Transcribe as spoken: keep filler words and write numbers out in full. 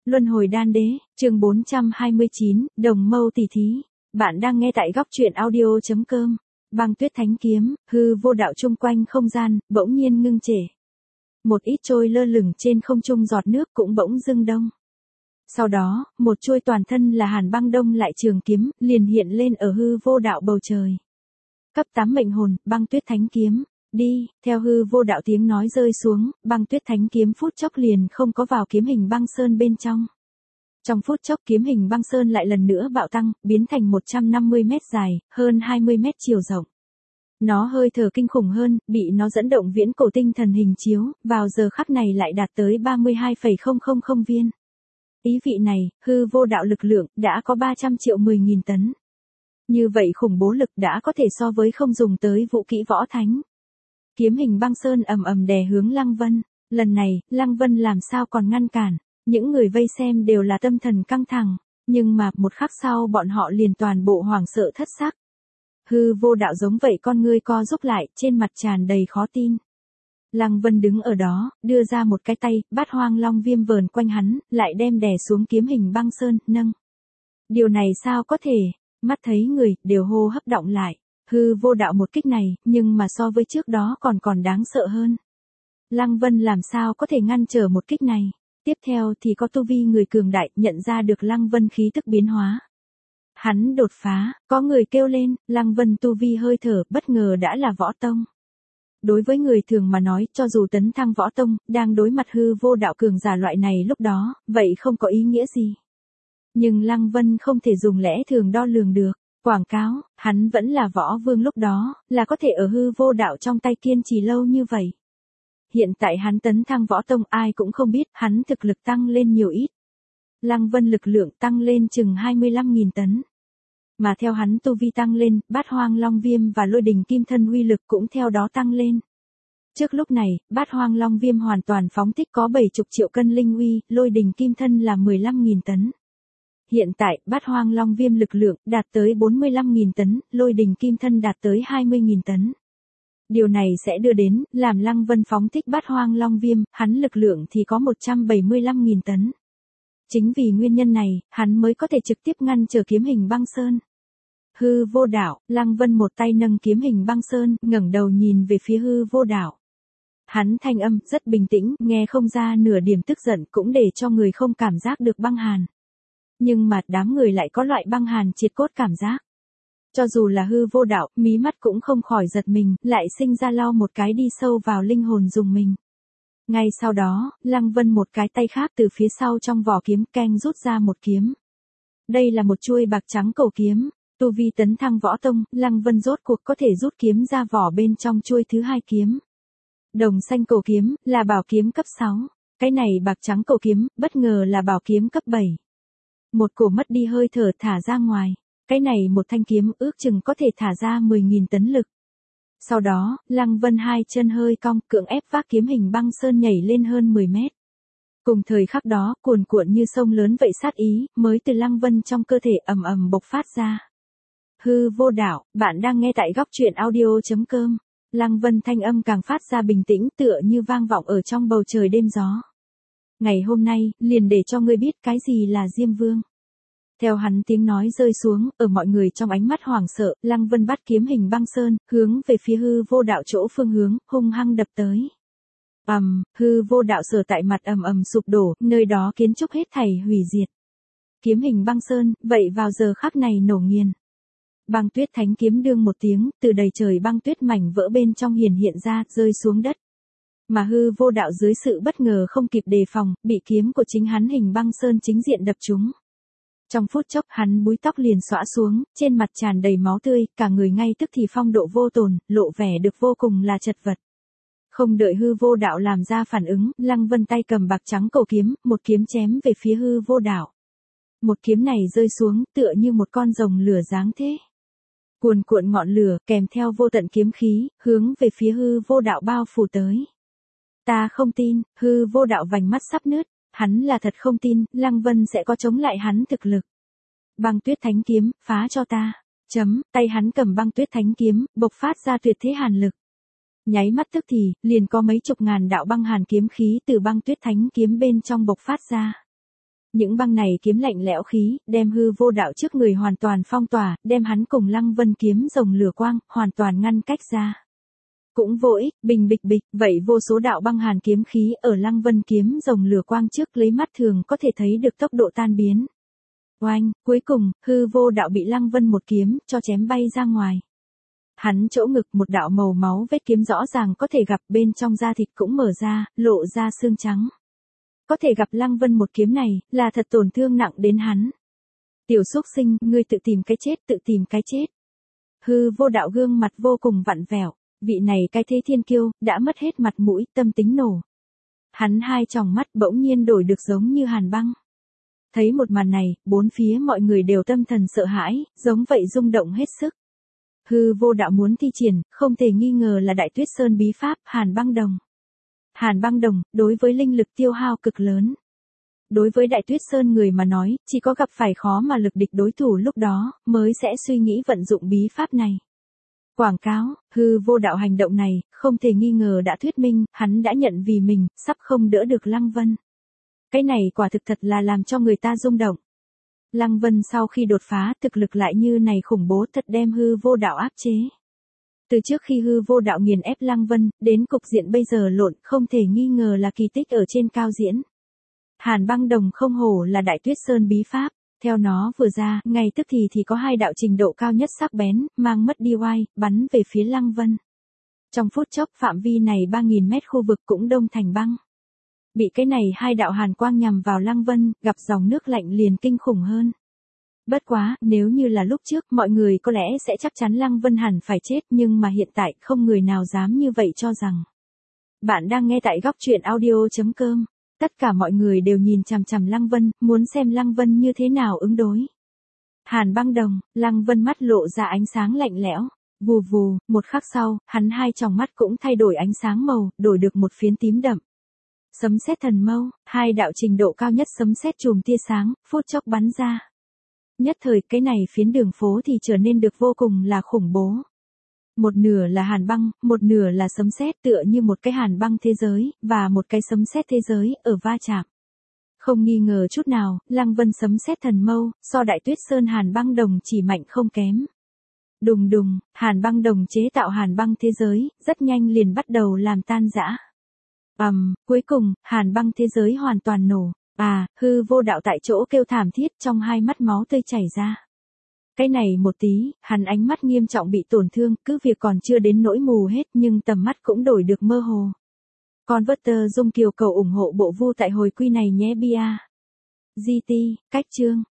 Luân hồi đan đế, chương bốn trăm hai mươi chín, Đồng Mâu tỷ thí. Bạn đang nghe tại góc truyện audio chấm com. Băng tuyết thánh kiếm, hư vô đạo chung quanh không gian, bỗng nhiên ngưng trệ. Một ít trôi lơ lửng trên không trung giọt nước cũng bỗng dưng đông. Sau đó, một chuôi toàn thân là hàn băng đông lại trường kiếm, liền hiện lên ở hư vô đạo bầu trời. Cấp tám mệnh hồn, băng tuyết thánh kiếm. Đi, theo hư vô đạo tiếng nói rơi xuống, băng tuyết thánh kiếm phút chốc liền không có vào kiếm hình băng sơn bên trong. Trong phút chốc kiếm hình băng sơn lại lần nữa bạo tăng, biến thành một trăm năm mươi mét dài, hơn hai mươi mét chiều rộng. Nó hơi thở kinh khủng hơn, bị nó dẫn động viễn cổ tinh thần hình chiếu, vào giờ khắc này lại đạt tới ba mươi hai phẩy không không không viên. Ý vị này, hư vô đạo lực lượng, đã có ba trăm triệu mười nghìn tấn. Như vậy khủng bố lực đã có thể so với không dùng tới vũ kỹ võ thánh. Kiếm hình băng sơn ầm ầm đè hướng Lăng Vân, lần này, Lăng Vân làm sao còn ngăn cản, những người vây xem đều là tâm thần căng thẳng, nhưng mà một khắc sau bọn họ liền toàn bộ hoảng sợ thất sắc. Hư vô đạo giống vậy con ngươi co rúm lại, trên mặt tràn đầy khó tin. Lăng Vân đứng ở đó, đưa ra một cái tay, bát hoang long viêm vờn quanh hắn, lại đem đè xuống kiếm hình băng sơn, nâng. Điều này sao có thể, mắt thấy người, đều hô hấp động lại. Hư vô đạo một kích này, nhưng mà so với trước đó còn còn đáng sợ hơn. Lăng Vân làm sao có thể ngăn trở một kích này. Tiếp theo thì có tu vi người cường đại nhận ra được Lăng Vân khí tức biến hóa. Hắn đột phá, có người kêu lên, Lăng Vân tu vi hơi thở bất ngờ đã là võ tông. Đối với người thường mà nói, cho dù tấn thăng võ tông, đang đối mặt hư vô đạo cường giả loại này lúc đó, vậy không có ý nghĩa gì. Nhưng Lăng Vân không thể dùng lẽ thường đo lường được. Quảng cáo, hắn vẫn là võ vương lúc đó, là có thể ở hư vô đạo trong tay kiên trì lâu như vậy. Hiện tại hắn tấn thăng võ tông ai cũng không biết hắn thực lực tăng lên nhiều ít. Lăng Vân lực lượng tăng lên chừng hai mươi lăm nghìn tấn. Mà theo hắn tu vi tăng lên, bát hoang long viêm và lôi đình kim thân uy lực cũng theo đó tăng lên. Trước lúc này, bát hoang long viêm hoàn toàn phóng thích có bảy mươi triệu cân linh uy, lôi đình kim thân là mười lăm nghìn tấn. Hiện tại, bát hoang long viêm lực lượng đạt tới bốn mươi lăm nghìn tấn, lôi đình kim thân đạt tới hai mươi nghìn tấn. Điều này sẽ đưa đến, làm Lăng Vân phóng thích bát hoang long viêm, hắn lực lượng thì có một trăm bảy mươi lăm nghìn tấn. Chính vì nguyên nhân này, hắn mới có thể trực tiếp ngăn trở kiếm hình băng sơn. Hư vô đạo, Lăng Vân một tay nâng kiếm hình băng sơn, ngẩng đầu nhìn về phía hư vô đạo. Hắn thanh âm rất bình tĩnh, nghe không ra nửa điểm tức giận cũng để cho người không cảm giác được băng hàn. Nhưng mà đám người lại có loại băng hàn triệt cốt cảm giác. Cho dù là hư vô đạo, mí mắt cũng không khỏi giật mình, lại sinh ra lau một cái đi sâu vào linh hồn dùng mình. Ngay sau đó, Lăng Vân một cái tay khác từ phía sau trong vỏ kiếm keng rút ra một kiếm. Đây là một chuôi bạc trắng cầu kiếm, tu vi tấn thăng võ tông, Lăng Vân rốt cuộc có thể rút kiếm ra vỏ bên trong chuôi thứ hai kiếm. Đồng xanh cầu kiếm, là bảo kiếm cấp sáu, cái này bạc trắng cầu kiếm, bất ngờ là bảo kiếm cấp bảy. Một cổ mất đi hơi thở thả ra ngoài, cái này một thanh kiếm ước chừng có thể thả ra mười nghìn tấn lực. Sau đó, Lăng Vân hai chân hơi cong, cưỡng ép vác kiếm hình băng sơn nhảy lên hơn mười mét. Cùng thời khắc đó, cuồn cuộn như sông lớn vậy sát ý, mới từ Lăng Vân trong cơ thể ầm ầm bộc phát ra. Hư vô đạo, bạn đang nghe tại góc truyện audio chấm com. Lăng Vân thanh âm càng phát ra bình tĩnh tựa như vang vọng ở trong bầu trời đêm gió. Ngày hôm nay, liền để cho ngươi biết cái gì là Diêm Vương. Theo hắn tiếng nói rơi xuống, ở mọi người trong ánh mắt hoảng sợ, Lăng Vân bắt kiếm hình băng sơn, hướng về phía hư vô đạo chỗ phương hướng, hung hăng đập tới. Ầm, um, hư vô đạo sở tại mặt ầm ầm sụp đổ, nơi đó kiến trúc hết thảy hủy diệt. Kiếm hình băng sơn, vậy vào giờ khắc này nổ nghiền. Băng tuyết thánh kiếm đương một tiếng, từ đầy trời băng tuyết mảnh vỡ bên trong hiển hiện ra, rơi xuống đất. Mà hư vô đạo dưới sự bất ngờ không kịp đề phòng, bị kiếm của chính hắn hình băng sơn chính diện đập trúng. Trong phút chốc hắn búi tóc liền xõa xuống, trên mặt tràn đầy máu tươi, cả người ngay tức thì phong độ vô tồn, lộ vẻ được vô cùng là chật vật. Không đợi hư vô đạo làm ra phản ứng, Lăng Vân tay cầm bạc trắng cầu kiếm, một kiếm chém về phía hư vô đạo. Một kiếm này rơi xuống, tựa như một con rồng lửa giáng thế. Cuồn cuộn ngọn lửa, kèm theo vô tận kiếm khí, hướng về phía hư vô đạo bao phủ tới. Ta không tin, hư vô đạo vành mắt sắp nứt, hắn là thật không tin, Lăng Vân sẽ có chống lại hắn thực lực. Băng tuyết thánh kiếm, phá cho ta. Chấm, tay hắn cầm băng tuyết thánh kiếm, bộc phát ra tuyệt thế hàn lực. Nháy mắt tức thì, liền có mấy chục ngàn đạo băng hàn kiếm khí từ băng tuyết thánh kiếm bên trong bộc phát ra. Những băng này kiếm lạnh lẽo khí, đem hư vô đạo trước người hoàn toàn phong tỏa, đem hắn cùng Lăng Vân kiếm rồng lửa quang, hoàn toàn ngăn cách ra. Cũng vô ích, bình bịch bịch, vậy vô số đạo băng hàn kiếm khí ở Lăng Vân kiếm rồng lửa quang trước lấy mắt thường có thể thấy được tốc độ tan biến. Oanh, cuối cùng, hư vô đạo bị Lăng Vân một kiếm, cho chém bay ra ngoài. Hắn chỗ ngực một đạo màu máu vết kiếm rõ ràng có thể gặp bên trong da thịt cũng mở ra, lộ ra xương trắng. Có thể gặp Lăng Vân một kiếm này, là thật tổn thương nặng đến hắn. Tiểu xúc sinh, ngươi tự tìm cái chết, tự tìm cái chết. Hư vô đạo gương mặt vô cùng vặn vẹo, vị này cái thế thiên kiêu, đã mất hết mặt mũi, tâm tính nổ. Hắn hai tròng mắt bỗng nhiên đổi được giống như hàn băng. Thấy một màn này, bốn phía mọi người đều tâm thần sợ hãi, giống vậy rung động hết sức. Hư vô đạo muốn thi triển, không thể nghi ngờ là Đại Tuyết Sơn bí pháp, Hàn Băng Đồng. Hàn Băng Đồng, đối với linh lực tiêu hao cực lớn. Đối với Đại Tuyết Sơn người mà nói, chỉ có gặp phải khó mà lực địch đối thủ lúc đó, mới sẽ suy nghĩ vận dụng bí pháp này. Quảng cáo, hư vô đạo hành động này, không thể nghi ngờ đã thuyết minh, hắn đã nhận vì mình, sắp không đỡ được Lăng Vân. Cái này quả thực thật là làm cho người ta rung động. Lăng Vân sau khi đột phá, thực lực lại như này khủng bố thật đem hư vô đạo áp chế. Từ trước khi hư vô đạo nghiền ép Lăng Vân, đến cục diện bây giờ lộn, không thể nghi ngờ là kỳ tích ở trên cao diễn. Hàn Băng Đồng không hổ là Đại Tuyết Sơn bí pháp, theo nó vừa ra, ngay tức thì thì có hai đạo trình độ cao nhất sắc bén, mang mất đi oai, bắn về phía Lăng Vân. Trong phút chốc phạm vi này ba nghìn mét khu vực cũng đông thành băng. Bị cái này hai đạo hàn quang nhằm vào Lăng Vân, gặp dòng nước lạnh liền kinh khủng hơn. Bất quá, nếu như là lúc trước, mọi người có lẽ sẽ chắc chắn Lăng Vân hẳn phải chết, nhưng mà hiện tại không người nào dám như vậy cho rằng. Bạn đang nghe tại góc truyện audio chấm com. Tất cả mọi người đều nhìn chằm chằm Lăng Vân, muốn xem Lăng Vân như thế nào ứng đối. Hàn Băng Đồng, Lăng Vân mắt lộ ra ánh sáng lạnh lẽo. Vù vù, một khắc sau, hắn hai tròng mắt cũng thay đổi ánh sáng màu, đổi được một phiến tím đậm. Sấm sét thần mâu, hai đạo trình độ cao nhất sấm sét chùm tia sáng, phút chốc bắn ra. Nhất thời cái này phiến đường phố thì trở nên được vô cùng là khủng bố. Một nửa là hàn băng, một nửa là sấm sét tựa như một cái hàn băng thế giới, và một cái sấm sét thế giới, ở va chạm. Không nghi ngờ chút nào, Lăng Vân sấm sét thần mâu, so Đại Tuyết Sơn Hàn Băng Đồng chỉ mạnh không kém. Đùng đùng, Hàn Băng Đồng chế tạo hàn băng thế giới, rất nhanh liền bắt đầu làm tan rã. Ầm, um, cuối cùng, hàn băng thế giới hoàn toàn nổ. À, hư vô đạo tại chỗ kêu thảm thiết, trong hai mắt máu tươi chảy ra. Cái này một tí, hắn ánh mắt nghiêm trọng bị tổn thương, cứ việc còn chưa đến nỗi mù hết nhưng tầm mắt cũng đổi được mơ hồ. Converter Dung Kiều cầu ủng hộ bộ vu tại hồi quy này nhé bia. giê tê, cách chương.